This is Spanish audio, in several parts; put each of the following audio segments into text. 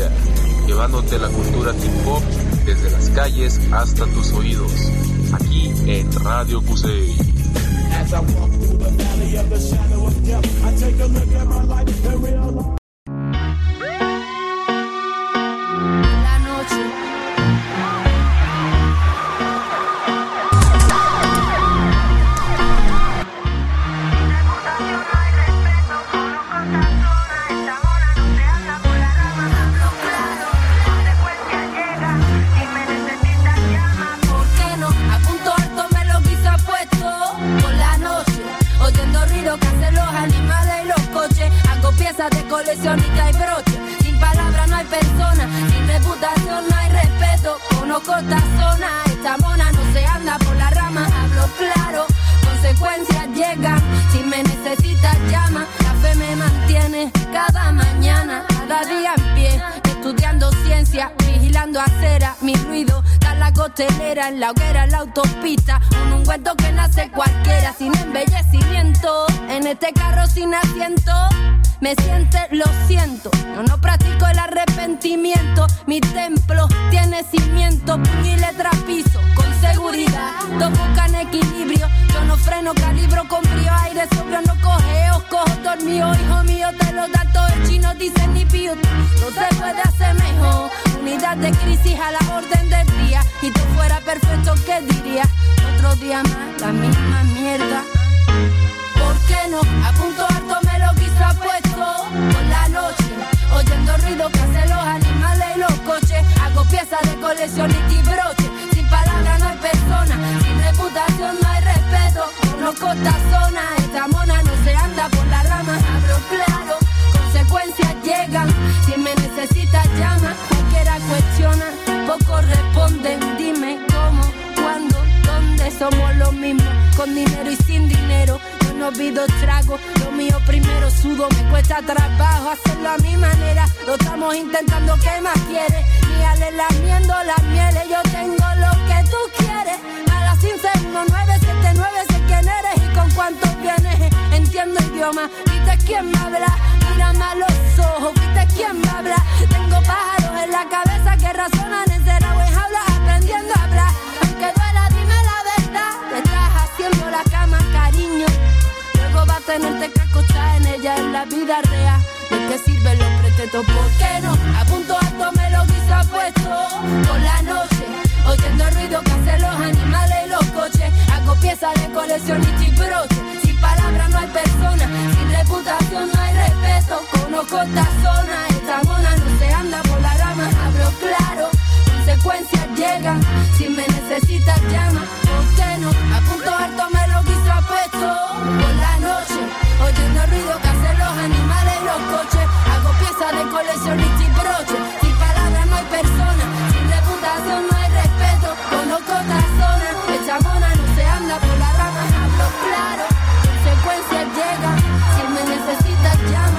Cuseyera, llevándote la cultura hip hop desde las calles hasta tus oídos, aquí en Radio Cusey. Coleccionista y broche, sin palabras no hay persona, sin reputación no hay respeto. Conozco esta zona, esta mona no se anda por la rama. Hablo claro, consecuencias llegan. Si me necesitas llama, la fe me mantiene cada mañana, cada día en pie, estudiando ciencia, vigilando acera, mi ruido da la costelera, en la hoguera, en la autopista, un ungüento que nace cualquiera, sin embellecimiento, en este carro sin asiento. Me siente, lo siento, yo no practico el arrepentimiento. Mi templo tiene cimiento, puño y letra piso, con seguridad. Dos buscan equilibrio, yo no freno, calibro con brío. Aire sobrio, no cogeo, cojo dormido. Hijo mío, te lo da todo el chino, dice ni pío. No se puede hacer mejor, unidad de crisis a la orden del día. Y tú fuera perfecto, ¿qué dirías? Otro día más, la misma mierda. ¿Por qué no? A punto alto me lo quiso apuesto. Por la noche, oyendo ruido que hacen los animales y los coches. Hago piezas de coleccionista y broche. Sin palabras no hay persona, sin reputación no hay respeto. Conozco esta zona, esta mona no se anda por la rama. Hablo claro, consecuencias llegan. Si me necesitas llama, cualquiera cuestiona, pocos responden. Dime cómo, cuándo, dónde, somos los mismos, con dinero y sin dinero. No pido trago, lo mío primero sudo, me cuesta trabajo hacerlo a mi manera. Lo estamos intentando, ¿qué más quieres? Míale lamiendo las mieles, yo tengo lo que tú quieres. A las 151979 sé quién eres y con cuánto vienes. Entiendo idioma, ¿viste quién me habla? Mírame a los ojos, ¿viste quién me habla? Tengo pájaros en la cabeza que razonan encerrados en jaulas aprendiendo a hablar. Aunque duela, dime la verdad, te estás haciendo la cama, cariño. Va a tenerte que acostar en ella en la vida real. ¿De qué sirven los pretextos? ¿Por qué no? A punto alto me lo quiso apuesto. Por la noche, oyendo el ruido que hacen los animales y los coches. Hago piezas de coleccionista y broche. Sin palabras no hay persona, sin reputación no hay respeto. Conozco esta zona, esta mona no se anda por la rama. Hablo claro, consecuencias llegan. Si me necesitas llama, ¿por qué no? A punto alto me lo quiso apuesto. Por la noche, oyendo el ruido que hacen los animales y los coches. Hago piezas de coleccionista y broche. Sin palabras no hay persona, sin reputación no hay respeto. Conozco esta zona, esta mona no se anda por la rama. Hablo claro, consecuencias llegan. Si me necesitas llama.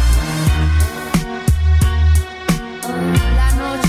La noche.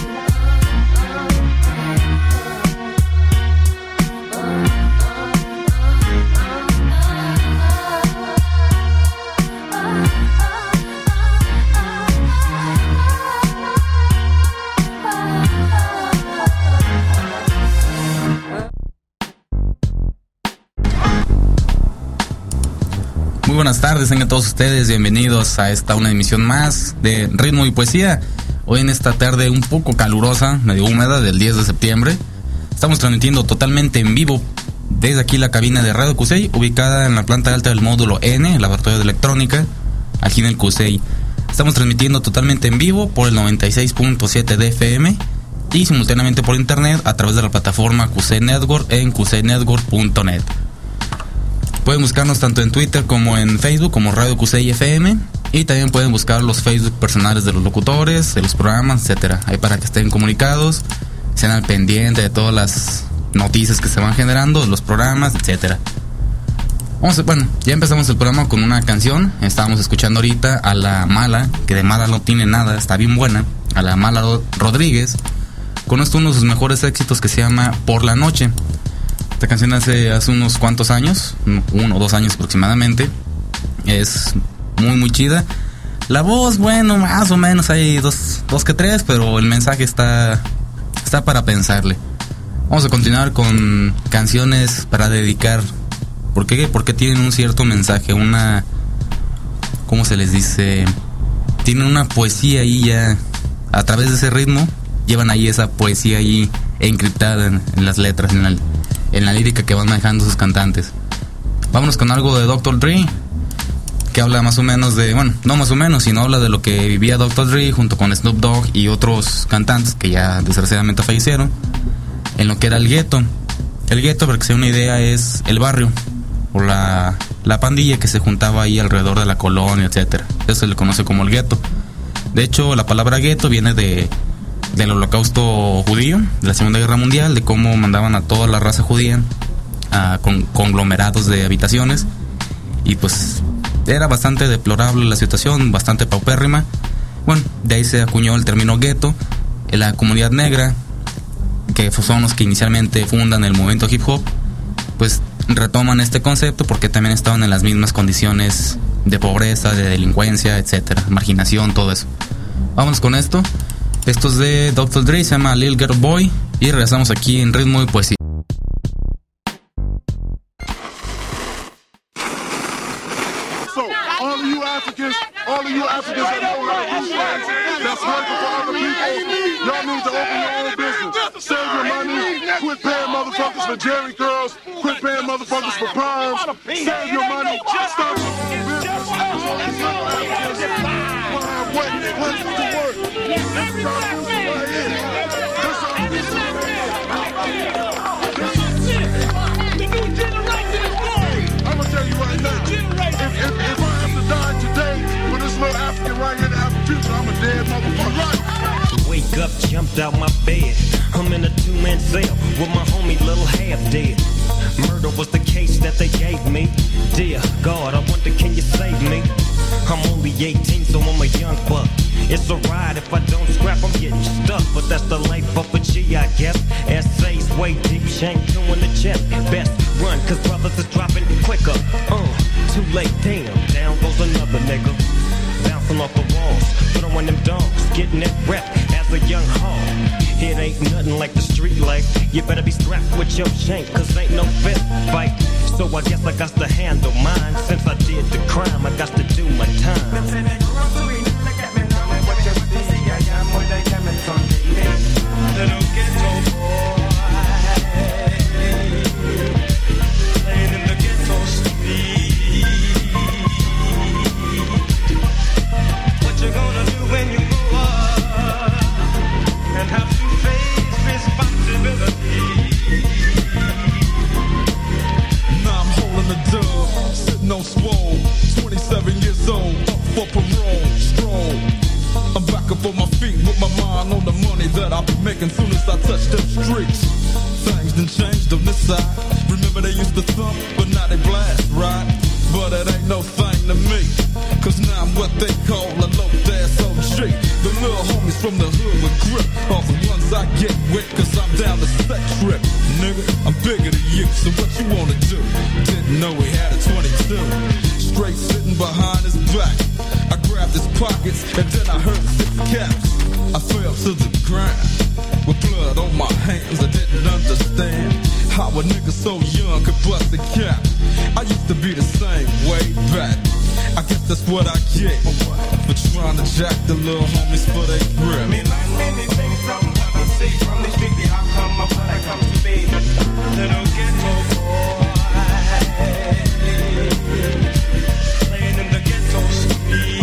Muy buenas tardes, tengan todos ustedes bienvenidos a una emisión más de Ritmo y Poesía. Hoy en esta tarde un poco calurosa, medio húmeda, del 10 de septiembre. Estamos transmitiendo totalmente en vivo desde aquí la cabina de Radio Cusey, ubicada en la planta alta del módulo N, el laboratorio de electrónica, aquí en el Cusey. Estamos transmitiendo totalmente en vivo por el 96.7 de FM y simultáneamente por internet a través de la plataforma Cusey Network en cuseynetwork.net. Pueden buscarnos tanto en Twitter como en Facebook como Radio Cusey FM, y también pueden buscar los Facebook personales de los locutores, de los programas, etcétera. Ahí para que estén comunicados, sean al pendiente de todas las noticias que se van generando, de los programas, etcétera. Ya empezamos el programa con una canción. Estábamos escuchando ahorita a La Mala, que de mala no tiene nada, está bien buena, a La Mala Rodríguez, con uno de sus mejores éxitos que se llama Por la Noche. Esta canción hace unos cuantos años, 1 o 2 años aproximadamente. Es muy muy chida. La voz, bueno, más o menos hay dos que tres, pero el mensaje está para pensarle. Vamos a continuar con canciones para dedicar. ¿Por qué? Porque tienen un cierto mensaje, una... ¿Cómo se les dice? Tienen una poesía ahí ya. A través de ese ritmo, llevan ahí esa poesía ahí encriptada en las letras, en la lírica que van manejando sus cantantes. Vámonos con algo de Dr. Dre, que habla más o menos de... Bueno, no más o menos, sino habla de lo que vivía Dr. Dre junto con Snoop Dogg y otros cantantes que ya desgraciadamente fallecieron, en lo que era el gueto. El gueto, para que sea una idea, es el barrio o la pandilla que se juntaba ahí alrededor de la colonia, etcétera. Eso se le conoce como el gueto. De hecho, la palabra gueto viene del holocausto judío, de la Segunda Guerra Mundial, de cómo mandaban a toda la raza judía a conglomerados de habitaciones, y pues era bastante deplorable la situación, bastante paupérrima. Bueno, de ahí se acuñó el término gueto. En la comunidad negra, que son los que inicialmente fundan el movimiento hip hop, pues retoman este concepto porque también estaban en las mismas condiciones de pobreza, de delincuencia, etcétera, marginación, todo eso. Vámonos con esto. Esto es de Dr. Dre, se llama Lil Ghetto Boy, y regresamos aquí en Ritmo y Poesía. All of you Africans that know how to do things, that's working for other people, y'all need to open your own business. Save your money, quit paying motherfuckers for Jerry curls, quit paying motherfuckers for primes, save your money, start your own business. What's the word? I'm gonna tell you right now, if I have to die today for this little African right here to have a future, I'm a dead motherfucker. Wake up, jumped out my bed. I'm in a two-man cell with my homie Little Half Dead. Murder was the case that they gave me. Dear God, I wonder, can you save me? I'm only 18, so I'm a young buck. It's a ride, if I don't scrap, I'm getting stuck. But that's the life of a G, I guess. Essays way deep, shank two in the chest. Best run, cause brothers is dropping quicker. Too late, damn, down goes another nigga. Bouncing off the walls, throwing them dogs, getting that rep as a young hog. It ain't nothing like the street life. You better be strapped with your shank, cause ain't no fist fight. So I guess I got to handle mine. Since I did the crime, I got to do my time. Little ghetto boy, playing in the ghetto street. What you gonna do when you grow up and have to face responsibility? Now I'm holding the dub, sitting on swole, 27 years old, up for parole, stroll. I'm back up on my feet with my mind on the money that I'll be making soon as I touch them streets. Things done changed on this side. Remember they used to thump, but now they blast, right? But it ain't no thing to me, cause now I'm what they call a low-ass OG. The little homies from the hood with grip are the ones I get with, cause I'm down the sex trip. Nigga, I'm bigger than you, so what you wanna do? Didn't know he had a 22. Straight sitting behind his back, I grabbed his pockets and then I heard 6 caps. I fell to the ground with blood on my hands. I didn't understand how a nigga so young could bust a cap. I used to be the same way back. I guess that's what I get for trying to jack the little homies for their grip. Me learn many things from what I see from the street. The outcome of what I come to be. Little ghetto boy, playing in the ghetto street.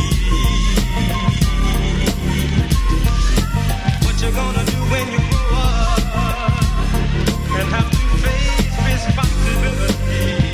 What you gonna do when you grow up and have to face responsibility?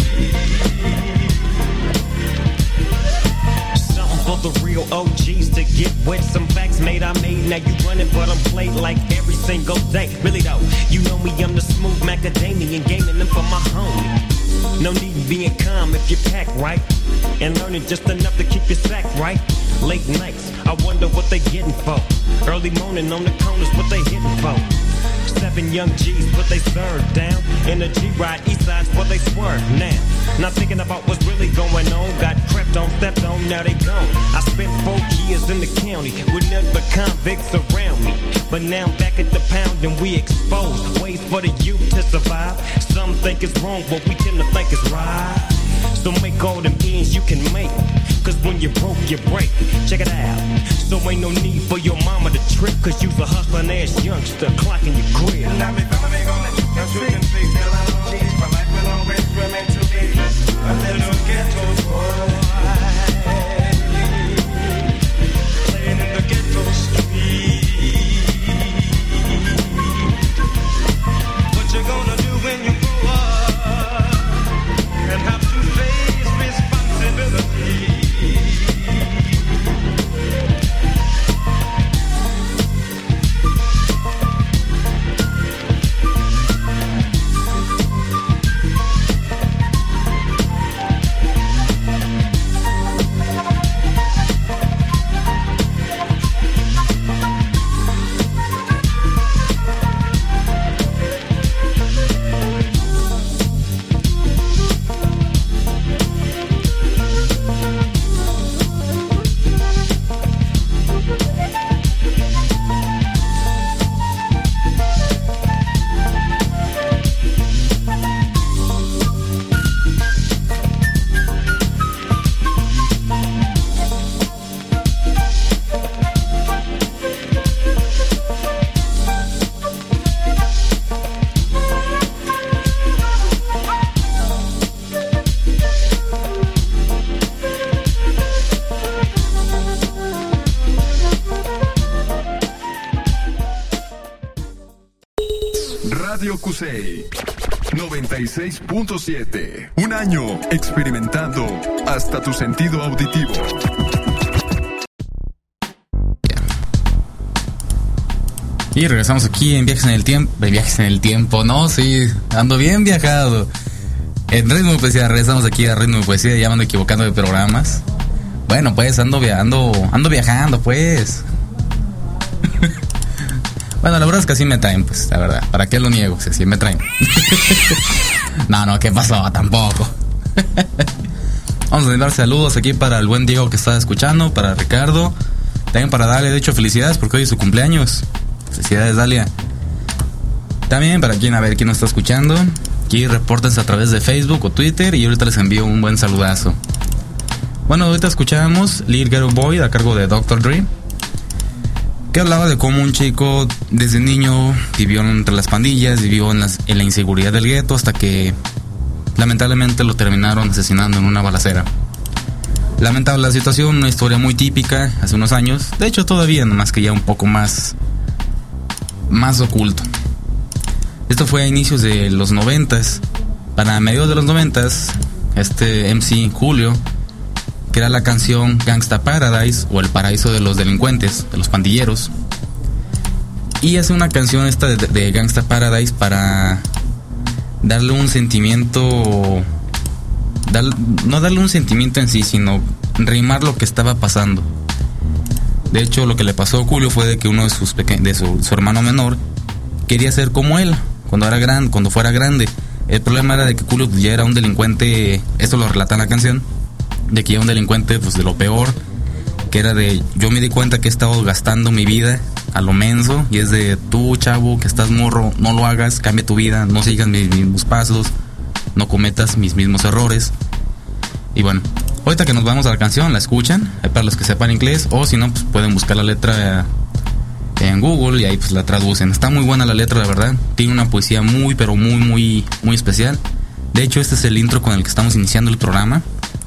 Something for the real OGs to get with. Some facts made I made. Now you running, but I'm played like every single day. Really though, you know me, I'm the smooth macadamian, gaming them for my homie. No need in being calm if you pack right, and learning just enough to keep your sack right. Late nights, I wonder what they getting for. Early morning on the corners, what they hitting for. 7 young G's put they serve down. In the G-Ride, east side's where they swerve now. Not thinking about what's really going on. Got crept on, stepped on, now they gone. I spent 4 years in the county with nothing but convicts around me. But now I'm back at the pound and we expose ways for the youth to survive. Some think it's wrong, but we tend to think it's right. So make all them ends you can make. Cause when you broke, you break. Check it out. So ain't no need for your mama to trip. Cause you's a hustling ass youngster clocking your crib. Now me follow me on the now you can fix it all cheap. My life will always remain to be a little ghetto boy. Playing in the ghetto street. What you gonna do when you grow up and have to face responsibility? Radio QC 96.7. Un año experimentando hasta tu sentido auditivo. Y regresamos aquí en Viajes en el Tiempo. Viajes en el Tiempo, ¿no? Sí, ando bien viajado. En Ritmo y Poesía, regresamos aquí a Ritmo y Poesía. Ya me ando equivocando de programas. Bueno, pues ando viajando, pues. Bueno, la verdad es que así me traen, pues, la verdad. ¿Para qué lo niego? Si así me traen. No, ¿qué pasó? Tampoco. Vamos a dar saludos aquí para el buen Diego que está escuchando, para Ricardo, también para Dalia, de hecho, felicidades porque hoy es su cumpleaños. Felicidades, Dalia. También para quién nos está escuchando. Aquí repórtense a través de Facebook o Twitter y ahorita les envío un buen saludazo. Bueno, ahorita escuchamos Little Ghetto Boy a cargo de Dr. Dre, que hablaba de cómo un chico desde niño vivió entre las pandillas, vivió en la inseguridad del gueto hasta que lamentablemente lo terminaron asesinando en una balacera. Lamentable la situación, una historia muy típica hace unos años, de hecho todavía, nomás que ya un poco más oculto. Esto fue a inicios de los 90s. Para mediados de los 90s, este MC Julio crea la canción Gangsta Paradise, o El Paraíso de los Delincuentes, de los pandilleros, y hace una canción esta de Gangsta Paradise para darle un sentimiento, no darle un sentimiento en sí, sino rimar lo que estaba pasando. De hecho, lo que le pasó a Julio fue de que uno de su hermano menor quería ser como él cuando fuera grande. El problema era de que Julio ya era un delincuente, esto lo relata en la canción, de que ya un delincuente pues de lo peor, que era de, yo me di cuenta que he estado gastando mi vida a lo menso, y es de, tú chavo que estás morro, no lo hagas, cambia tu vida, no sigas mis mismos pasos, no cometas mis mismos errores. Y bueno, ahorita que nos vamos a la canción, la escuchan, para los que sepan inglés, o si no, pues pueden buscar la letra en Google y ahí pues la traducen. Está muy buena la letra, la verdad, tiene una poesía muy, pero muy especial. De hecho, este es el intro con el que estamos iniciando el programa.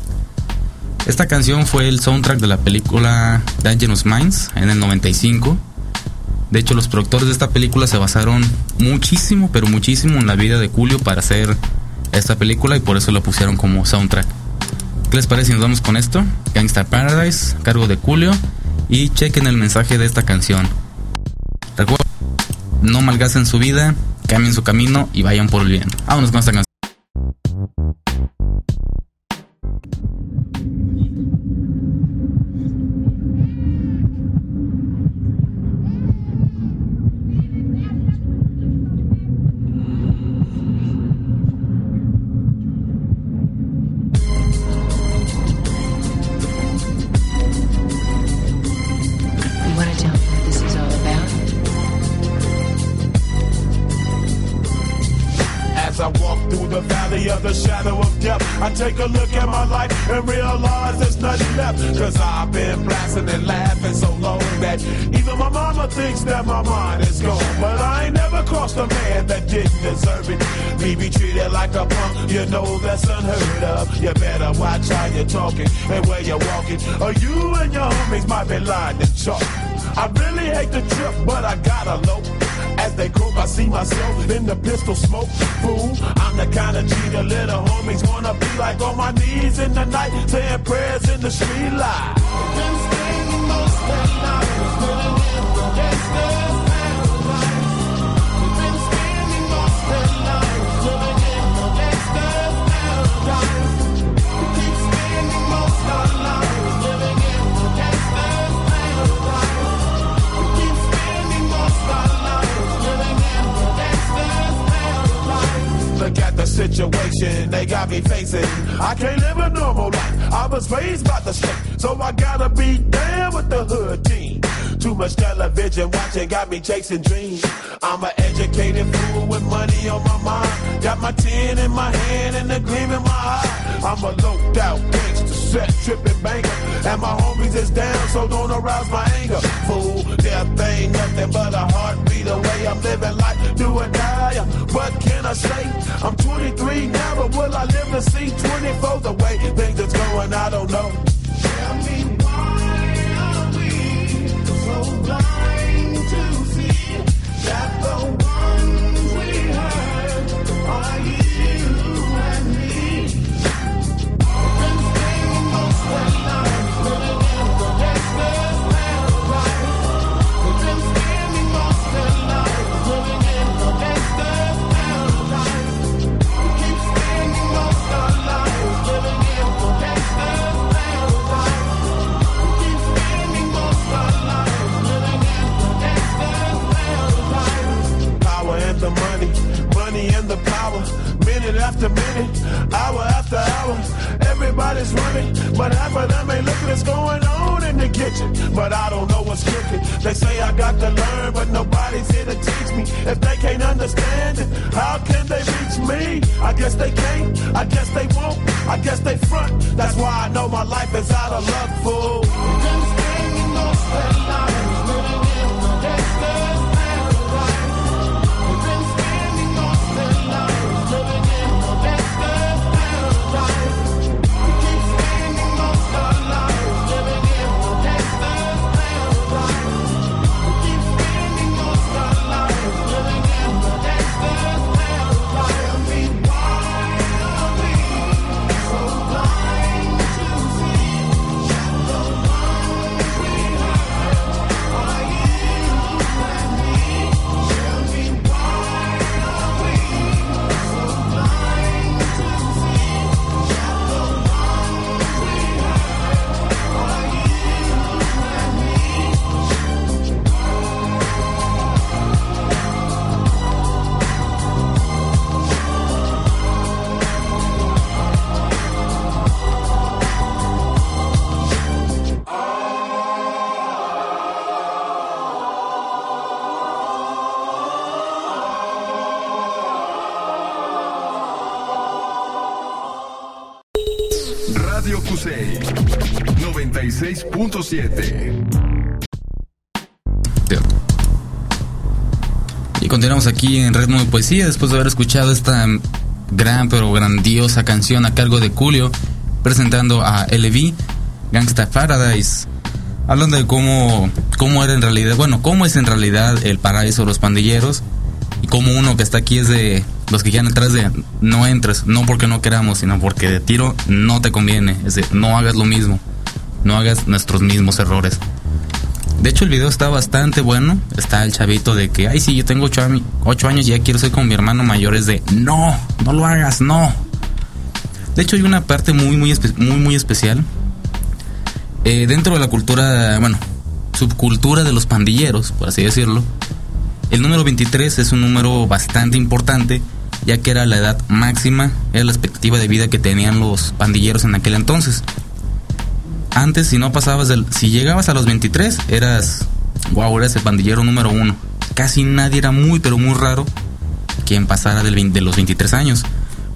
Esta canción fue el soundtrack de la película Dangerous Minds en el 95. De hecho, los productores de esta película se basaron muchísimo, pero muchísimo en la vida de Julio para hacer esta película, y por eso lo pusieron como soundtrack. ¿Qué les parece si nos vamos con esto? Gangsta Paradise, a cargo de Julio, y chequen el mensaje de esta canción. Recuerden, no malgasten su vida, cambien su camino y vayan por el bien. Vámonos con esta canción. valley of the shadow of death, I take a look at my life and realize there's nothing left. Cause I've been blasting and laughing so long that even my mama thinks that my mind is gone. But I ain't never crossed a man that didn't deserve it. Me be treated like a punk, you know that's unheard of. You better watch how you're talking and where you're walking, or you and your homies might be lying to chalk. I really hate the trip, but I gotta low. As they croak, I see myself in the pistol smoke. Fool, I'm the kind of G the little homies wanna be like, on my knees in the night, saying prayers in the street light. Been spending most of the night living in the gangster's paradise. We've been spending most of the night living in the gangster's paradise. We keep spending most of our lives living in the gangster's paradise. We keep spending most of our lives living in the gangster's paradise. Look at the situation they got me facing. I can't live a normal life. I was raised by the street, so I gotta be down with the hood team. Too much television watching got me chasing dreams. I'm an educated fool with money on my mind. Got my tin in my hand and the gleam in my eye. I'm a loped out gangster, set tripping banker, and my homies is down, so don't arouse my anger. Fool, death ain't nothing but a heartbeat away. I'm living life, do or die. What can I say? I'm 23 now, but will I live to see 24? The way things is going, I don't know. Tell me why are we so blind to see that the ones we hurt are you and me? Been spending most of the night living in the gangster's paradise. We've been spending most of the night living in the gangster's paradise. We keep spending most of our lives living in the gangster's paradise. We keep spending most of our lives living in the gangster's paradise. Power and the money, money and the power. Minute after minute, hour after hour, everybody's running, but half of them ain't looking what's going on in the kitchen. But I don't know what's cooking. They say I got to learn, but nobody's here to teach me. If they can't understand it, how can they reach me? I guess they can't, I guess they won't, I guess they front. That's why I know my life is out of luck, fool. Been spending most of the night living in the gangster's paradise. We've been spending most of the night living in the gangster's paradise. We keep spending most of our lives living in the gangster's paradise. We keep spending most of our lives living in the gangster's paradise. Tell me why are we so blind to see that the ones we hurt are you and me? Tell me why are we so blind to see that the ones we hurt are you and me? Radio Cusey 96.7. Y continuamos aquí en Ritmo de Poesía después de haber escuchado esta gran pero grandiosa canción a cargo de Julio, presentando a LV, Gangsta Paradise, hablando de cómo era en realidad, bueno, cómo es en realidad el paraíso de los pandilleros, y cómo uno que está aquí es de los que quedan atrás de no entres, no porque no queramos, sino porque de tiro no te conviene, es decir, no hagas lo mismo, no hagas nuestros mismos errores. De hecho el video está bastante bueno. Está el chavito de que, ay sí, yo tengo 8 años y ya quiero ser como mi hermano mayor. Es de, no lo hagas, no. De hecho hay una parte muy especial dentro de la cultura, bueno, subcultura de los pandilleros, por así decirlo. El número 23 es un número bastante importante, ya que era la edad máxima, era la expectativa de vida que tenían los pandilleros en aquel entonces. Antes, si llegabas a los 23, eras el pandillero número 1. Casi nadie, era muy, pero muy raro quien pasara de los 23 años.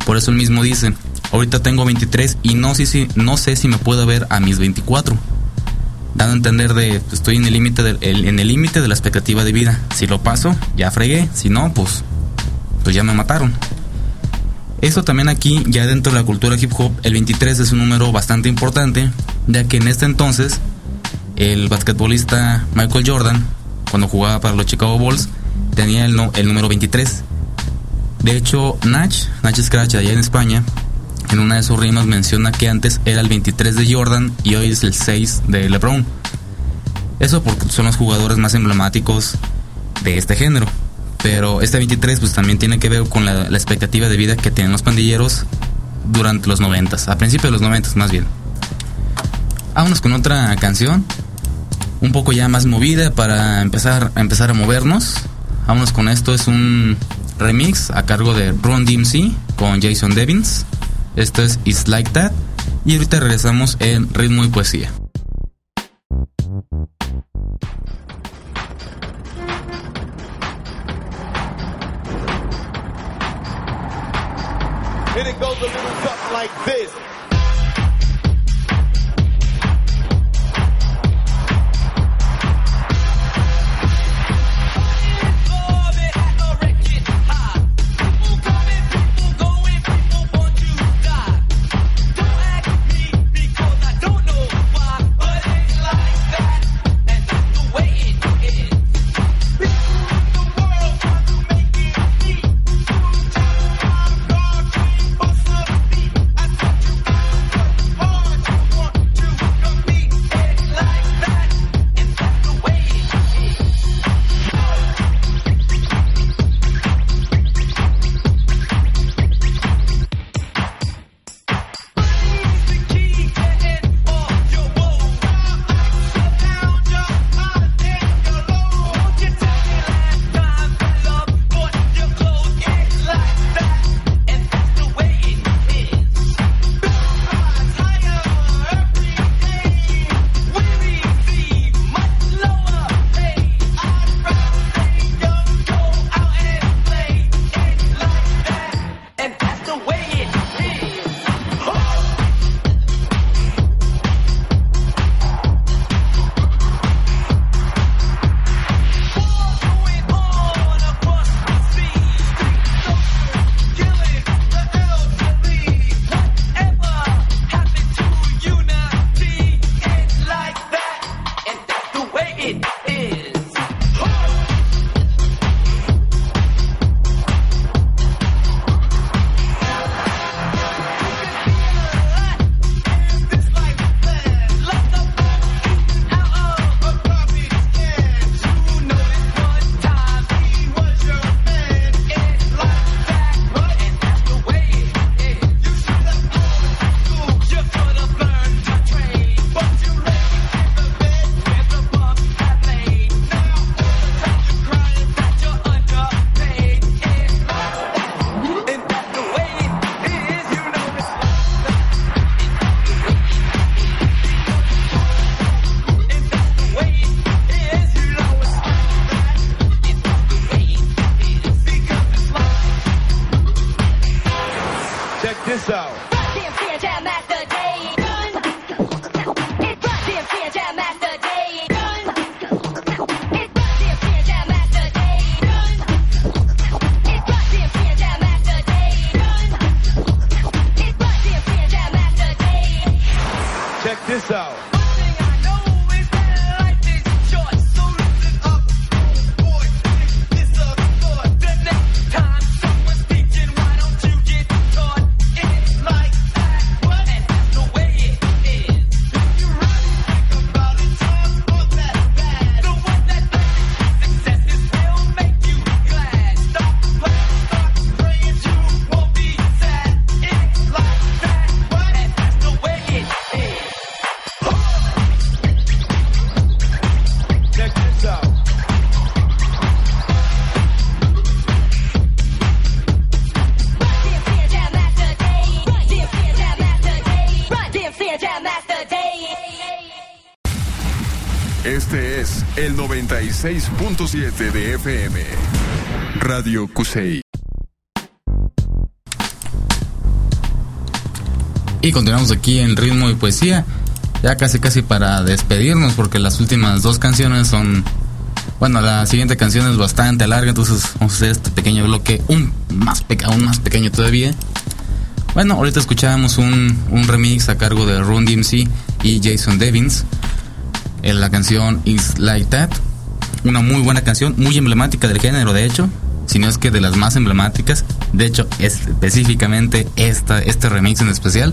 Por eso él mismo dice: ahorita tengo 23 y no sé si me puedo ver a mis 24. Dando a entender de estoy en el límite de la expectativa de vida. Si lo paso, ya fregué. Si no, pues ya me mataron. Eso también aquí, ya dentro de la cultura hip hop, el 23 es un número bastante importante, ya que en este entonces el basquetbolista Michael Jordan, cuando jugaba para los Chicago Bulls, tenía el número 23. De hecho, Nach Scratch, allá en España, en una de sus rimas menciona que antes era el 23 de Jordan y hoy es el 6 de LeBron. Eso porque son los jugadores más emblemáticos de este género. Pero este 23 pues también tiene que ver con la expectativa de vida que tienen los pandilleros durante los 90s, a principios de los 90s más bien. Vámonos con otra canción, un poco ya más movida para empezar a movernos. Vámonos con esto, es un remix a cargo de Run DMC con Jason Devins. Esto es It's Like That. Y ahorita regresamos en Ritmo y Poesía. And it goes a little something like this. Este es el 96.7 de FM. Radio Cusey. Y continuamos aquí en Ritmo y Poesía, ya casi para despedirnos, porque las últimas dos canciones son... Bueno, la siguiente canción es bastante larga, entonces vamos a hacer este pequeño bloque aún más pequeño todavía. Bueno, ahorita escuchábamos un remix a cargo de Run DMC y Jason Devins, en la canción It's Like That. Una muy buena canción, muy emblemática del género, de hecho, si no es que de las más emblemáticas. De hecho, específicamente este remix en especial.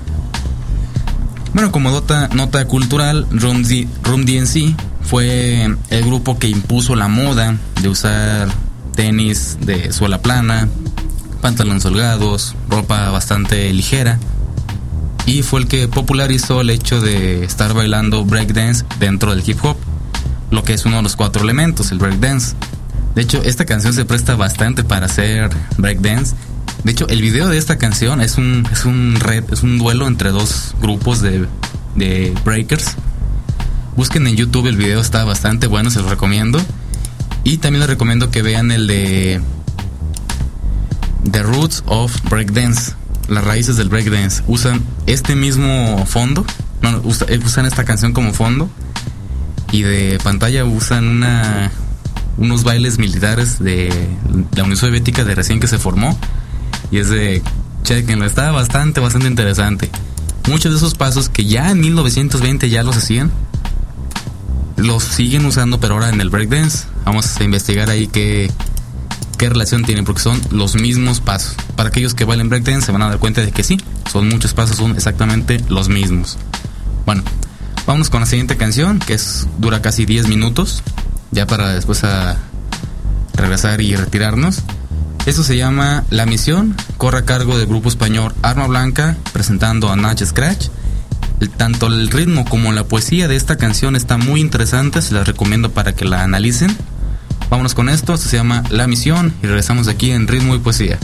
Bueno, como nota cultural, Run DMC fue el grupo que impuso la moda de usar tenis de suela plana, pantalones holgados, ropa bastante ligera, y fue el que popularizó el hecho de estar bailando breakdance dentro del hip hop, lo que es uno de los 4 elementos, el breakdance. De hecho, esta canción se presta bastante para hacer breakdance. De hecho, el video de esta canción es un duelo entre dos grupos de breakers. Busquen en YouTube el video, está bastante bueno, se los recomiendo. Y también les recomiendo que vean el de The Roots of Breakdance, las raíces del breakdance. Usan este mismo fondo, usan esta canción como fondo, y de pantalla usan unos bailes militares de la Unión Soviética de recién que se formó. Y es de, chequenlo, está bastante interesante. Muchos de esos pasos que ya en 1920 ya los hacían, los siguen usando, pero ahora en el breakdance. Vamos a investigar ahí qué relación tienen, porque son los mismos pasos. Para aquellos que bailen breakdance se van a dar cuenta de que sí, son muchos pasos, son exactamente los mismos. Bueno, vámonos con la siguiente canción, que dura casi 10 minutos, ya para después a regresar y retirarnos. Esto se llama La Misión, corre a cargo del grupo español Arma Blanca, presentando a Nach Scratch. Tanto el ritmo como la poesía de esta canción está muy interesante, se las recomiendo para que la analicen. Vámonos con esto se llama La Misión y regresamos aquí en Ritmo y Poesía.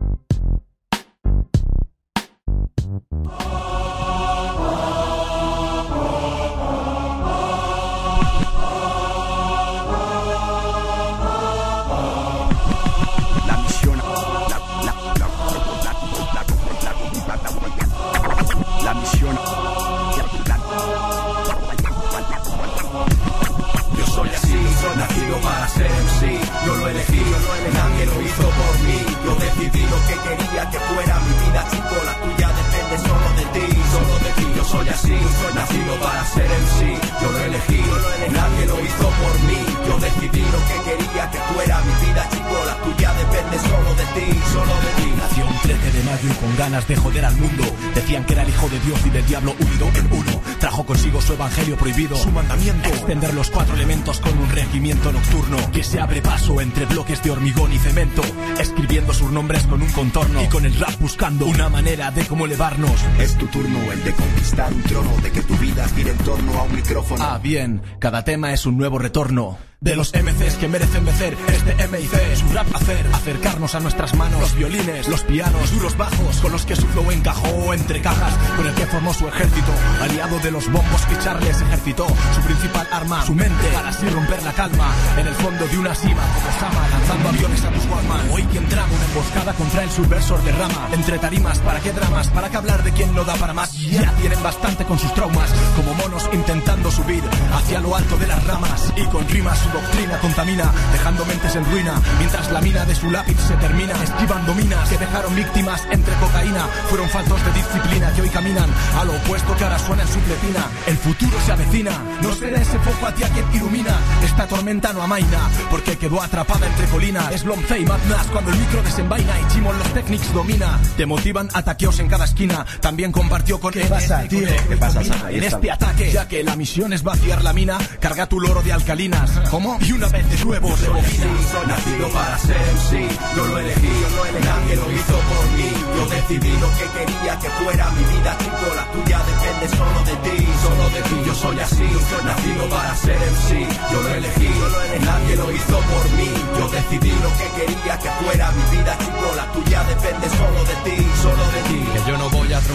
De joder al mundo, decían que era el hijo de Dios y del diablo unido en uno. Trajo consigo su evangelio prohibido, su mandamiento, extender los 4 elementos con un regimiento nocturno que se abre paso entre bloques de hormigón y cemento, escribiendo sus nombres con un contorno y con el rap buscando una manera de cómo elevarnos. Es tu turno el de conquistar un trono, de que tu vida gire en torno a un micrófono. Ah, bien, cada tema es un nuevo retorno de los MCs que merecen vencer. Este MIC, su rap acercarnos a nuestras manos, los violines, los pianos, duros bajos, con los que su flow encajó entre cajas, con el que formó su ejército, aliado de los bombos que Charles ejercitó, su principal arma, su mente, para así romper la calma, en el fondo de una cima, como Sama, lanzando aviones a tus Walkman. Hoy quien trama una emboscada contra el subversor de rama, entre tarimas, ¿para qué dramas? ¿Para qué hablar de quien no da para más? Ya tienen bastante con sus traumas, como monos intentando subir hacia lo alto de las ramas, y con rimas su doctrina contamina, dejando mentes en ruina, mientras la mina de su lápiz se termina, esquivando minas que dejaron víctimas entre cocaína. Fueron faltos de disciplina que hoy caminan a lo opuesto que ahora suena en su pletina. El futuro se avecina, no será ese foco a ti a quien ilumina. Esta tormenta no amaina, porque quedó atrapada entre colinas. Es Lomce y Madness cuando el micro desenvaina y Chimon los technics domina. Te motivan ataqueos en cada esquina. También compartió con ¿qué pasa, tío? ¿Qué pasa, Sara? En este ataque, ya que la misión es vaciar la mina, carga tu loro de alcalinas. ¿Cómo? Y una vez de nuevo rebobina. Nacido para ser MC, yo lo elegí, nadie lo hizo por mí. Yo decidí lo que quería que fuera mi vida, chico, la tuya depende solo de ti, yo soy así, nacido para ser MC, yo lo elegí, nadie lo hizo por mí. Yo decidí lo que quería que fuera mi vida, chico, la tuya depende solo de ti, Que yo no voy a trompicones,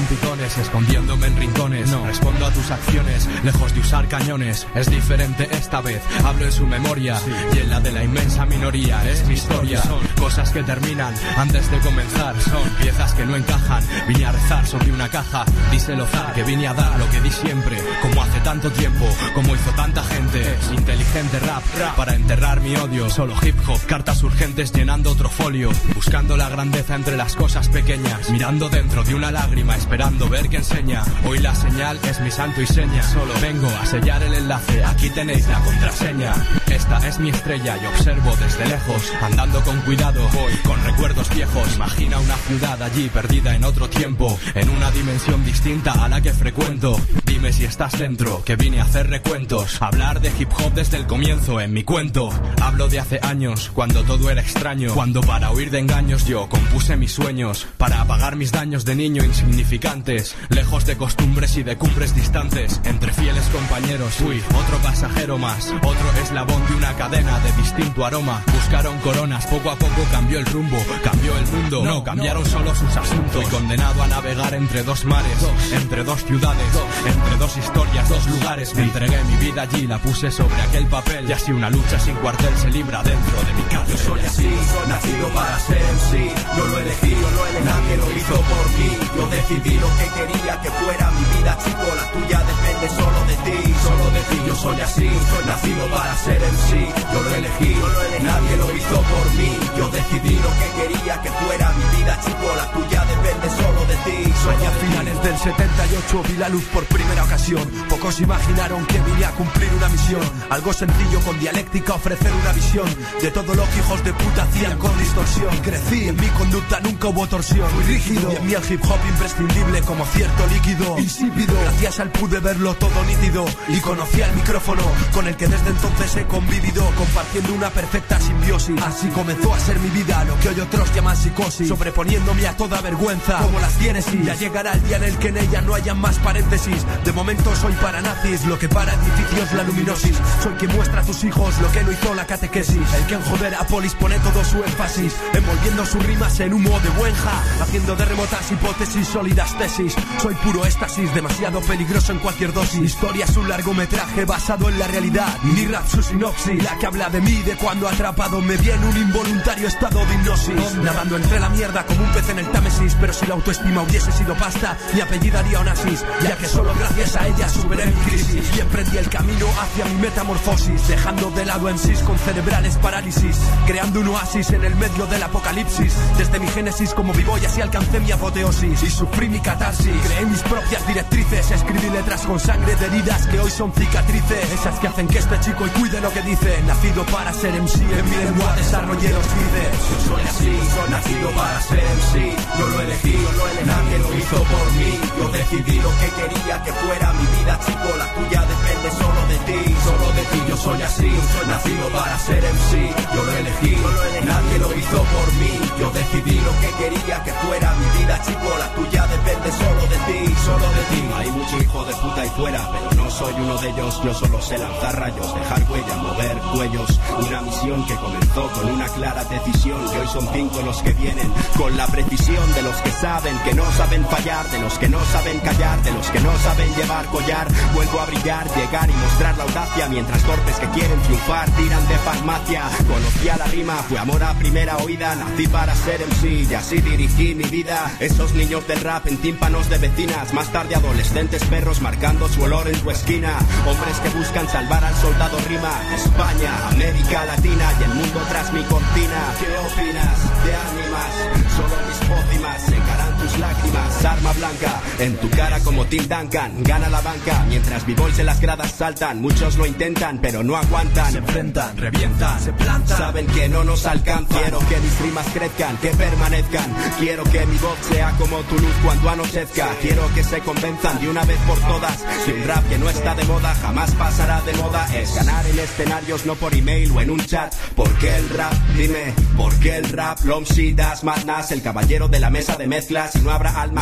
colores, escondiéndome en rincones. No respondo a tus acciones, lejos de usar cañones. Es diferente esta vez, hablo en su memoria, sí, y en la de la inmensa minoría. Es mi historia, son cosas que terminan antes de comenzar, son piezas que no encajan. Vine a rezar sobre una caja, díselo Zar, que vine a dar lo que di siempre, como hace tanto tiempo, como hizo tanta gente. Es inteligente rap para enterrar mi odio. Solo hip hop, cartas urgentes llenando otro folio, buscando la grandeza entre las cosas pequeñas, mirando dentro de una lágrima, esperando ver qué enseña. Hoy la señal es mi santo y seña. Solo vengo a sellar el enlace, aquí tenéis la contraseña. Esta es mi estrella y observo desde lejos, andando con cuidado, voy con recuerdos viejos. Imagina una ciudad allí perdida en otro tiempo, en una dimensión distinta a la que frecuento. Dime si estás dentro, que vine a hacer recuentos, hablar de hip hop desde el comienzo en mi cuento. Hablo de hace años, cuando todo era extraño, cuando para huir de engaños yo compuse mis sueños, para apagar mis daños de niño insignificantes, lejos de costumbres y de cumbres distantes, entre fieles compañeros fui otro pasajero más, otro eslabón de una cadena de distinto aroma. Buscaron coronas, poco a poco cambió el rumbo, cambió el mundo, no cambiaron solo sus asuntos. Fui condenado a navegar entre dos mares, entre dos ciudades, entre dos historias, dos lugares. Me entregué mi vida allí, la puse sobre aquel papel, y así una lucha sin cuartel se libra dentro de mi cárcel. Yo soy así, nacido para ser MC. Yo lo elegí, nadie lo hizo por mí. Yo decidí lo que quería que fuera mi vida, chico. La tuya depende solo de ti, solo de ti. Yo soy así, nacido para ser MC. Yo lo elegí, nadie lo hizo por mí. Yo decidí lo que quería que fuera mi vida, chico. La tuya depende solo de ti. A finales del 78 vi la luz por primera ocasión. Pocos imaginaron que vine a cumplir una misión, algo sencillo con dialéctica, ofrecer una visión de todo lo que hijos de puta hacían con distorsión. Crecí, en mi conducta nunca hubo torsión. Fui rígido, y en mí el hip hop imprescindible como cierto líquido insípido. Gracias al pude verlo todo nítido y conocí al micrófono con el que desde entonces he convivido, compartiendo una perfecta simbiosis. Así comenzó a ser mi vida, lo que hoy otros llaman psicosis, sobreponiéndome a toda vergüenza como las diéresis. Ya llegará el día en el que en ella no haya más paréntesis. De momento soy para nazis, lo que para edificios la luminosis. Soy quien muestra a tus hijos lo que no hizo la catequesis, el que en joder a polis pone todo su énfasis, envolviendo sus rimas en humo de buenja, haciendo de remotas hipótesis sólidas tesis. Soy puro éxtasis, demasiado peligroso en cualquier dosis. Historia es un largometraje basado en la realidad, mi rap su sinopsis, la que habla de mí, de cuando atrapado me vi en un involuntario estado de hipnosis, nadando entre la mierda como un pez en el Támesis. Pero si la autoestima hubiese sido pasta, mi apellidaría Onassis, ya que solo gracias a ella superé mi crisis y emprendí el camino hacia mi metamorfosis, dejando de lado MCs con cerebrales parálisis, creando un oasis en el medio del apocalipsis. Desde mi génesis como vivo y así alcancé mi apoteosis y sufrí mi catarsis. Creé mis propias directrices, escribí letras con sangre de heridas que hoy son cicatrices, esas que hacen que este chico y cuide lo que dice. Nacido para ser MC, en mi lengua desarrollé los dices. Yo soy así, nacido para ser MC. Yo lo elegí, nadie lo hizo por mí. Yo decidí lo que quería que fuera mi vida, chico. La tuya depende solo de ti, solo de ti. Yo soy así, nacido para ser MC. Yo lo elegí, nadie lo hizo por mí. Yo decidí lo que quería que fuera mi vida, chico. La tuya depende solo de ti, solo de ti. Hay mucho hijo de puta ahí fuera, pero no soy uno de ellos. Yo solo sé lanzar rayos, dejar huella, mover cuellos. Una misión que comenzó con una clara decisión, que hoy son 5 los que vienen con la precisión de los que saben que no saben fallar, de los que no saben callar, de los que no saben llevar collar. Vuelvo a brillar, llegar y mostrar la audacia, mientras torpes que quieren triunfar tiran de farmacia. Conocí a la rima, fue amor a primera oída. Nací para ser MC y así dirigí mi vida. Esos niños del rap en tímpanos de vecinas, más tarde adolescentes perros marcando su olor en tu esquina. Hombres que buscan salvar al soldado rima. España, América Latina y el mundo tras mi cortina. ¿Qué opinas? ¿Te animas? Solo mis pócimas secarán tus lágrimas. Arma blanca en tu cara como Tim Duncan. Gana la banca mientras b-boys en las gradas saltan. Muchos lo intentan pero no aguantan. Se enfrentan, revientan, se plantan. Saben que no nos alcanzan. Quiero que mis rimas crezcan, que permanezcan. Quiero que mi voz sea como tu luz cuando anochezca. Quiero que se convenzan de una vez por todas que un rap que no está de moda jamás pasará de moda. Es ganar en escenarios, no por email o en un chat. ¿Por qué el rap? Dime, ¿por qué el rap? Lomsi, Das, Madness, el caballero de la mesa de mezclas. Y no habrá almas que traigan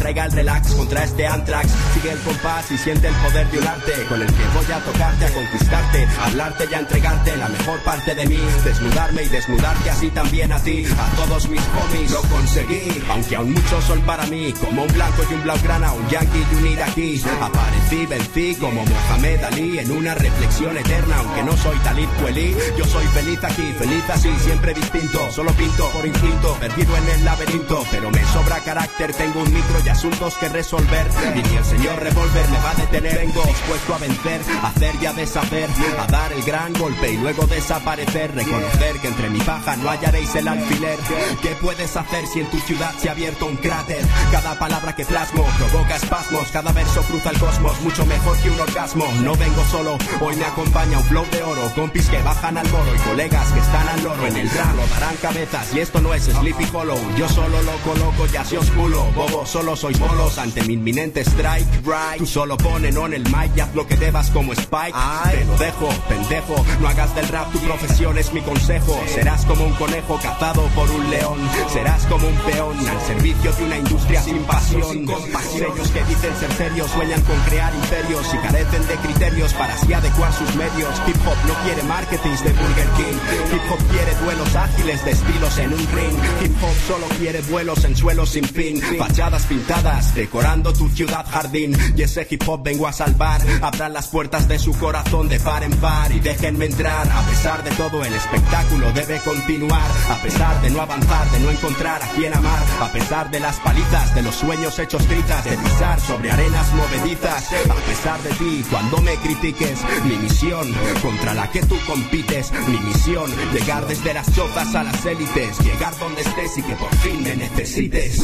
alega el relax contra este antrax. Sigue el compás y siente el poder de un arte con el que voy a tocarte, a conquistarte, a hablarte y a entregarte la mejor parte de mí. Desnudarme y desnudarte así también a ti, a todos mis homies. Lo conseguí, aunque aún muchos son para mí, como un blanco y un blaugrana, un yankee y un iraquí. Aparecí, vencí como Mohamed Ali en una reflexión eterna, aunque no soy Talib Kweli. Yo soy feliz aquí, feliz así, siempre distinto. Solo pinto por instinto, perdido en el laberinto, pero me sobra carácter, tengo un micro y asuntos que resolver. Y ni el señor Revolver me va a detener. Vengo dispuesto a vencer, a hacer y a deshacer, a dar el gran golpe y luego desaparecer. Reconocer que entre mi paja no hallaréis el alfiler. ¿Qué puedes hacer si en tu ciudad se ha abierto un cráter? Cada palabra que plasmo provoca espasmos, cada verso cruza el cosmos, mucho mejor que un orgasmo. No vengo solo, hoy me acompaña un flow de oro, compis que bajan al moro y colegas que están al loro. En el rap lo darán cabezas y esto no es Sleepy Hollow. Yo solo lo coloco y así os culo, bobo, solo sois bolos ante mi inminente strike. Tú solo ponen on el mic y haz lo que debas como Spike. Te lo dejo, pendejo, no hagas del rap tu profesión, es mi consejo. Serás como un conejo cazado por un león, serás como un peón al servicio de una industria sin pasión. Ellos que dicen ser serios sueñan con crear imperios y carecen de criterios para así adecuar sus medios. Hip hop no quiere marketings de Burger King, hip hop quiere duelos ágiles de estilos en un ring. Hip hop solo quiere vuelos en suelos sin fin, fachadas pintadas decorando tu ciudad jardín. Y ese hip hop vengo a salvar, abran las puertas de su corazón de par en par y déjenme entrar. A pesar de todo el espectáculo debe continuar, a pesar de no avanzar, de no encontrar a quien amar, a pesar de las palizas, de los sueños hechos trizas, de pisar sobre arenas movedizas. A pesar de ti cuando me critiques, mi misión contra la que tú compites, mi misión llegar desde las chozas a las élites, llegar donde estés y que por fin me necesites.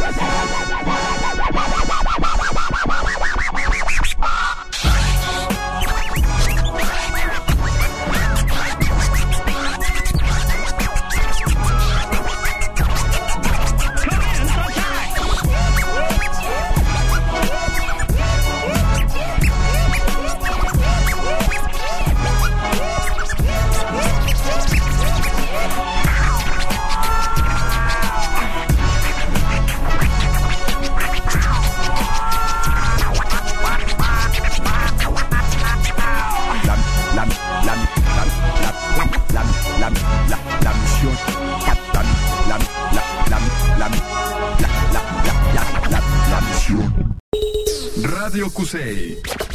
Radio Cusey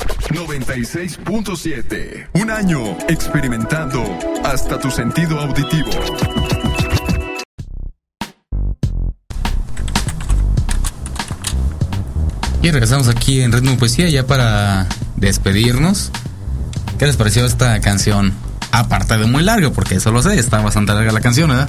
96.7. Un año experimentando hasta tu sentido auditivo. Y regresamos aquí en Ritmo y Poesía ya para despedirnos. ¿Qué les pareció esta canción? Aparte de muy larga, porque eso lo sé, está bastante larga la canción, ¿verdad?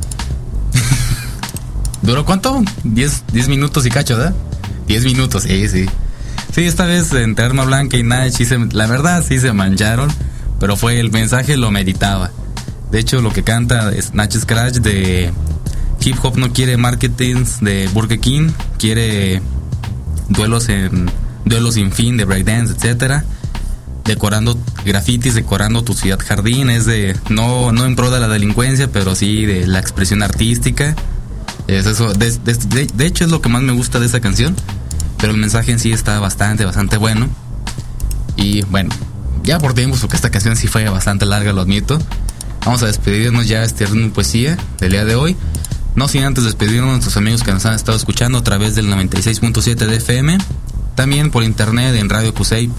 ¿Duró cuánto? 10 minutos y cacho, ¿verdad? 10 minutos, sí. Sí, esta vez entre Arma Blanca y Nach, la verdad sí se mancharon, pero el mensaje lo meditaba. De hecho, lo que canta es Nach Scratch de Hip Hop no quiere marketing de Burger King, quiere duelos sin fin de breakdance, etcétera. Decorando grafitis, decorando tu ciudad jardín, es de no en pro de la delincuencia, pero sí de la expresión artística. Es eso, de hecho es lo que más me gusta de esa canción, pero el mensaje en sí está bastante bueno. Y bueno, ya por tiempos, porque esta canción sí fue bastante larga, lo admito. Vamos a despedirnos ya de este Ritmo y Poesía del día de hoy. No sin antes despedirnos de nuestros amigos que nos han estado escuchando a través del 96.7 de FM, también por internet en Radio Cusey.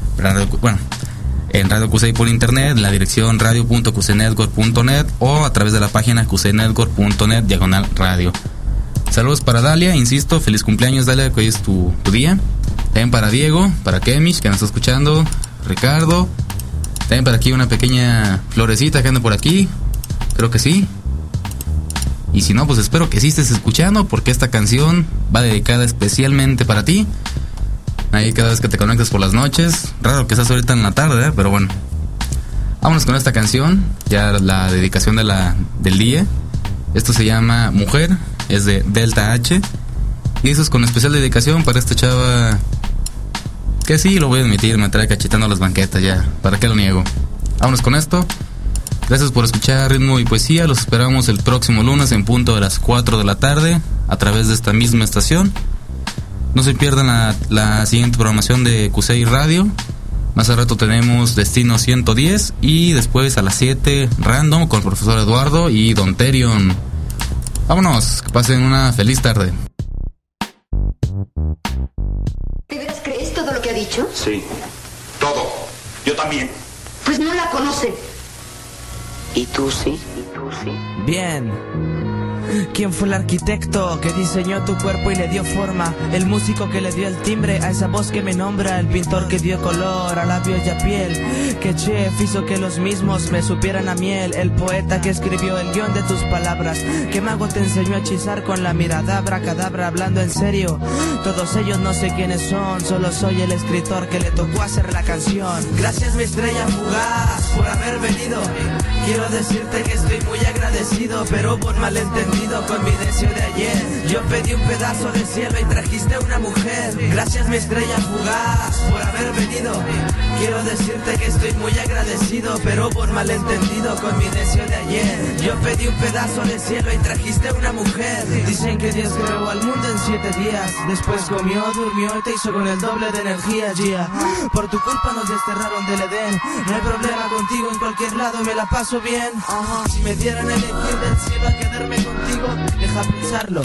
En Radio Cusey por internet, en la dirección radio.cuseynetwork.net o a través de la página cuseynetwork.net/radio. Saludos para Dalia, insisto, feliz cumpleaños Dalia, que hoy es tu día. También para Diego, para Kemish, que nos está escuchando, Ricardo. También para aquí una pequeña florecita que anda por aquí, creo que sí. Y si no, pues espero que sí estés escuchando, porque esta canción va dedicada especialmente para ti. Ahí cada vez que te conectas por las noches, raro que estás ahorita en la tarde, ¿eh? Pero bueno, vámonos con esta canción, ya la dedicación del día. Esto se llama Mujer, es de Delta H, y eso es con especial dedicación para esta chava que sí, lo voy a admitir, me trae cachetando las banquetas ya, ¿para qué lo niego? Vámonos con esto. Gracias por escuchar Ritmo y Poesía, los esperamos el próximo lunes en punto de las 4 de la tarde a través de esta misma estación. No se pierdan la siguiente programación de QCI Radio. Más al rato tenemos Destino 110 y después a las 7 Random con el profesor Eduardo y Don Terion. Vámonos, que pasen una feliz tarde. ¿De veras crees todo lo que ha dicho? Sí, todo. Yo también. Pues no la conocen. ¿Y tú sí? Bien. ¿Quién fue el arquitecto que diseñó tu cuerpo y le dio forma? El músico que le dio el timbre a esa voz que me nombra. El pintor que dio color a labios y a piel. Que chef hizo que los mismos me supieran a miel. El poeta que escribió el guión de tus palabras. ¿Qué mago te enseñó a hechizar con la mirada abracadabra? Hablando en serio, todos ellos no sé quiénes son. Solo soy el escritor que le tocó hacer la canción. Gracias mi estrella fugaz por haber venido. Quiero decirte que estoy muy agradecido, pero por malentendido con mi deseo de ayer. Yo pedí un pedazo de cielo y trajiste una mujer. Gracias mi estrella fugaz por haber venido. Quiero decirte que estoy muy agradecido, pero por malentendido con mi deseo de ayer. Yo pedí un pedazo de cielo y trajiste una mujer. Dicen que Dios creó al mundo en 7 días. Después comió, durmió y te hizo con el doble de energía, Gia. Por tu culpa nos desterraron del Edén. No hay problema contigo, en cualquier lado me la paso bien. Si me dieran a elegir del cielo a quedarme contigo, deja pensarlo.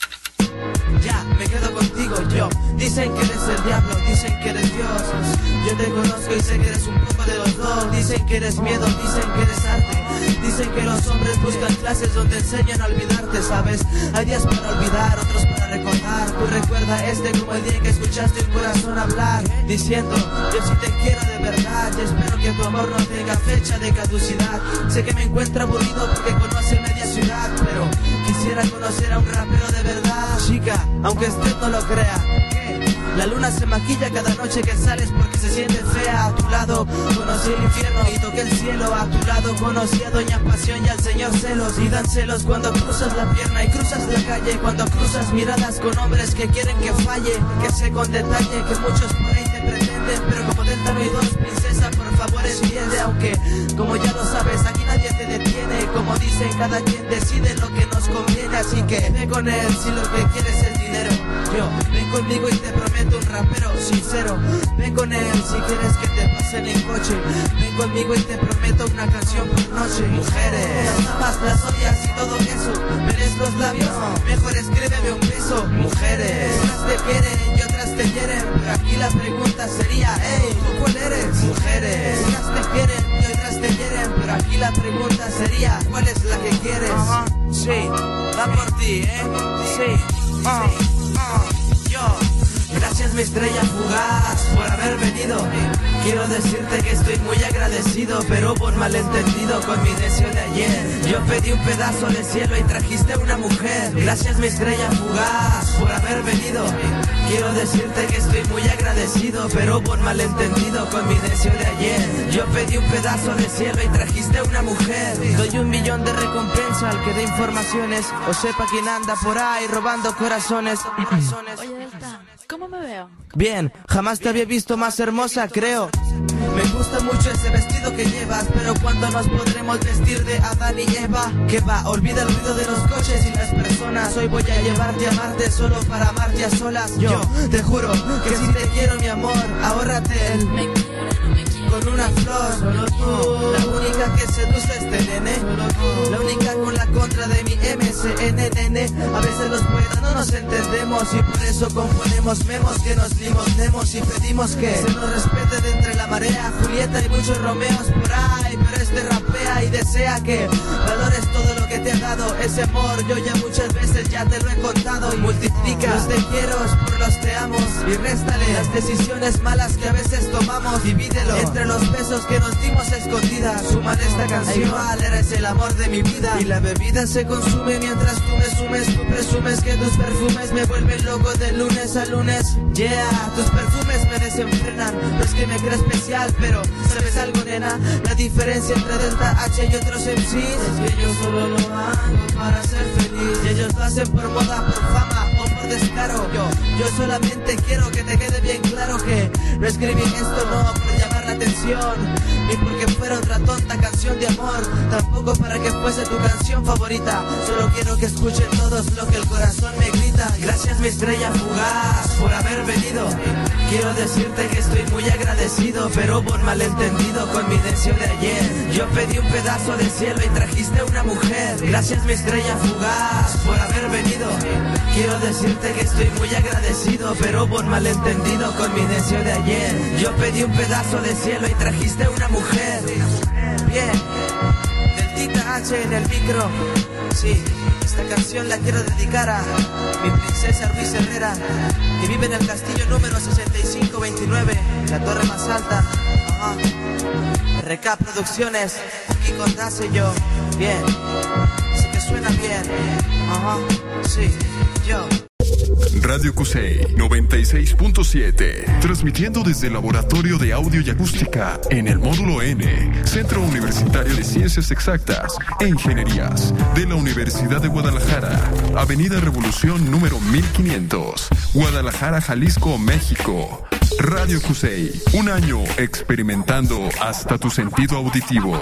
Ya, me quedo contigo yo. Dicen que eres el diablo, dicen que eres Dios. Yo te conozco y sé que eres un poco de los dos. Dicen que eres miedo, dicen que eres arte. Dicen que los hombres buscan clases donde enseñan a olvidarte, ¿sabes? Hay días para olvidar, otros para recordar. Tú recuerda este como el día en que escuchaste un corazón hablar, diciendo, yo sí te quiero de verdad. Y espero que tu amor no tenga fecha de caducidad. Sé que me encuentro aburrido porque conoce media ciudad, pero quisiera conocer a un rapero de verdad. Chica, aunque usted no lo crea, la luna se maquilla cada noche que sales porque se siente fea. A tu lado conocí el infierno y toqué el cielo. A tu lado conocí a Doña Pasión y al señor Celos. Y dan celos cuando cruzas la pierna y cruzas la calle. Cuando cruzas miradas con hombres que quieren que falle. Que sé con detalle que muchos por ahí te pretenden, pero como Delta no hay dos, princesa, por favor entiende. Aunque, como ya lo sabes, aquí nadie te detiene. Como dicen, cada quien decide lo que nos conviene. Así que ve con él si lo que quieres es dinero. Yo, ven conmigo y te prometo un rapero sincero. Ven con él si quieres que te pasen en coche. Ven conmigo y te prometo una canción por noche. Mujeres, las amas, las odias y todo eso. ¿Ves los labios? Mejor escríbeme un beso. Mujeres, unas te quieren y otras te hieren, pero aquí la pregunta sería, hey, ¿tú cuál eres? Mujeres, unas te quieren y otras te hieren, pero aquí la pregunta sería, ¿cuál es la que quieres? Sí, va por ti, sí, yo. Gracias mi estrella fugaz por haber venido. Quiero decirte que estoy muy agradecido, pero por malentendido con mi deseo de ayer. Yo pedí un pedazo de cielo y trajiste una mujer. Gracias mi estrella fugaz por haber venido. Quiero decirte que estoy muy agradecido, pero por malentendido con mi deseo de ayer. Yo pedí un pedazo de cielo y trajiste una mujer. Doy 1 millón de recompensa al que dé informaciones o sepa quién anda por ahí robando corazones. Oye, Delta, ¿cómo me veo? Bien, jamás te había visto más hermosa, creo. Me gusta mucho ese vestido que llevas, pero ¿cuándo nos podremos vestir de Adán y Eva? Que va, olvida el ruido de los coches y las personas. Hoy voy a llevarte a amarte solo para amarte a solas. Yo te juro que si te quiero mi amor, ahórrate el me quiere, no me quiere. con una flor, solo tú. La única que seduce a este nene, solo tú. La única con la contra de mi MCN, nene. A veces los poetas no nos entendemos y por eso componemos memos que nos limonemos y pedimos que se nos respete de entre la marea. Julieta y muchos Romeos por ahí, pero este rapea y desea que valores todo lo que te ha dado. Ese amor yo ya muchas veces ya te lo he contado y multiplica los te quiero por los te amos y réstale las decisiones malas que a veces tomamos. Divídelo entre los besos que nos dimos a escondidas. Suma de esta canción, igual eres el amor de mi vida y la bebida se consume mientras tú me sumes. Tú presumes que tus perfumes me vuelven loco de lunes a lunes. Yeah, tus perfumes me desenfrenan. No es que me crea especial, pero ¿sabes algo, nena? La diferencia entre Delta H y otros MCs es que yo solo lo hago para ser feliz y ellos lo hacen por moda, por fama o por descaro. Yo solamente quiero que te quede bien claro que no escribí esto no por llamar la atención. ni porque fuera otra tonta canción de amor, tampoco para que fuese tu canción favorita. Solo quiero que escuchen todos lo que el corazón me grita. Gracias mi estrella fugaz por haber venido. Quiero decirte que estoy muy agradecido, pero por malentendido con mi deseo de ayer. Yo pedí un pedazo de cielo y trajiste una mujer. Gracias mi estrella fugaz por haber venido. Quiero decirte que estoy muy agradecido, pero por malentendido con mi deseo de ayer. Yo pedí un pedazo de cielo y trajiste una mujer. Bien, del Tita H en el micro. Sí, esta canción la quiero dedicar a mi princesa Ruiz Herrera, que vive en el castillo número 6529, la torre más alta. Ajá. RK Producciones, aquí con Dace yo. Bien, así que suena bien. Ajá, sí, yo. Radio Cusey 96.7, transmitiendo desde el Laboratorio de Audio y Acústica en el Módulo N, Centro Universitario de Ciencias Exactas e Ingenierías de la Universidad de Guadalajara, Avenida Revolución número 1500, Guadalajara, Jalisco, México. Radio Cusey, un año experimentando hasta tu sentido auditivo.